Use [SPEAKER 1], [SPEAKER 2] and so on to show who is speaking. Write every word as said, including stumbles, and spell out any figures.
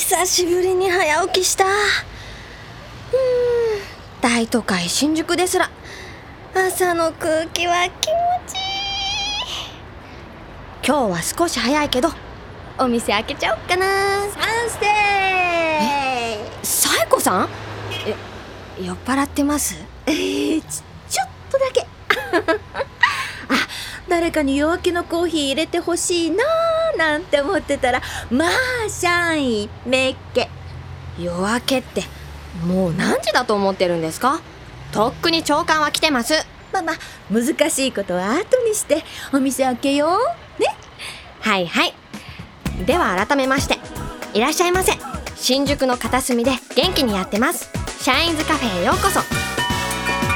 [SPEAKER 1] 久しぶりに早起きした。うーん、大都会新宿ですら朝の空気は気持ちいい。今日は少し早いけどお店開けちゃおっかな。
[SPEAKER 2] サンステ
[SPEAKER 1] ーサイコさん、え酔っ払ってます？
[SPEAKER 2] えー、ち, ちょっとだけあ、誰かに夜明けのコーヒー入れてほしいなーなんて思ってたら、まあシャイめっけ。
[SPEAKER 1] 夜明けってもう何時だと思ってるんですか？とっくに朝刊は来てます。
[SPEAKER 2] まあまあ難しいことは後にしてお店開けようね。
[SPEAKER 1] はいはい。では改めましていらっしゃいませ。新宿の片隅で元気にやってますシャインズカフェへようこそ。